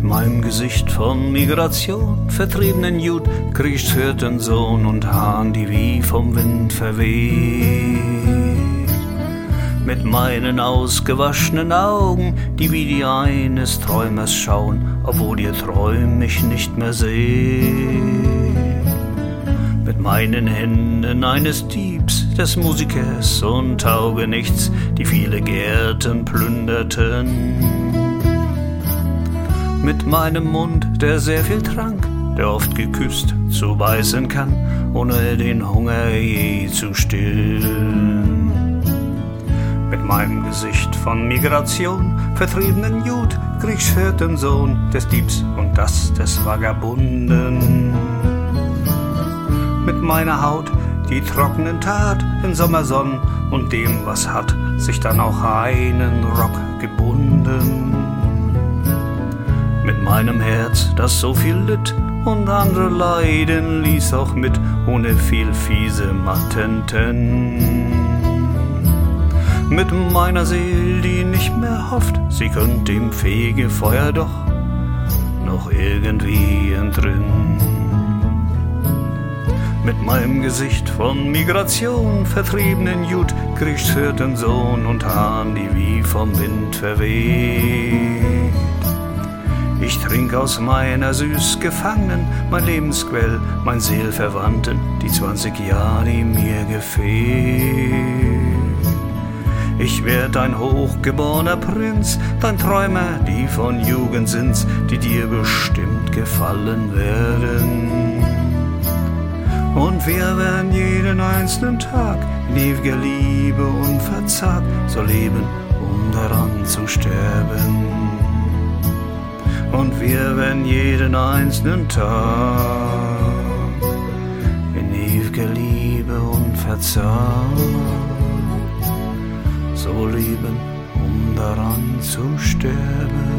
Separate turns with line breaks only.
meinem Gesicht von Migration, vertriebenen Jud, Kriegshirtensohn und Hahn, die wie vom Wind verweht. Mit meinen ausgewaschenen Augen, die wie die eines Träumers schauen, obwohl ihr Träum mich nicht mehr seht. Mit meinen Händen eines Diebs, des Musikers und Taugenichts, die viele Gärten plünderten. Mit meinem Mund, der sehr viel trank, der oft geküsst zu beißen kann, ohne den Hunger je zu stillen. Mit meinem Gesicht von Migration, vertriebenen Jud, Kriegshirtensohn, des Diebs und das des Vagabunden. Mit meiner Haut, die trockenen tat in Sommersonnen und dem, was hat, sich dann auch einen Rock gebunden. Mit meinem Herz, das so viel litt und andere leiden ließ auch mit, ohne viel fiese Matenten. Mit meiner Seele, die nicht mehr hofft, sie könnt dem Fegefeuer doch noch irgendwie entrinnen. Mit meinem Gesicht von Migration, vertriebenen Jud, Kriegshirtensohn und Hahn, die wie vom Wind verweht. Ich trink aus meiner süß Gefangenen, mein Lebensquell, mein Seelverwandten, die 20 Jahre, die mir gefehlt. Ich werd ein hochgeborener Prinz, dein Träumer, die von Jugend sind's, die dir bestimmt gefallen werden. Und wir werden jeden einzelnen Tag in ewiger Liebe unverzagt so leben, um daran zu sterben. Und wir werden jeden einzelnen Tag in ewiger Liebe unverzagt so leben, um daran zu sterben.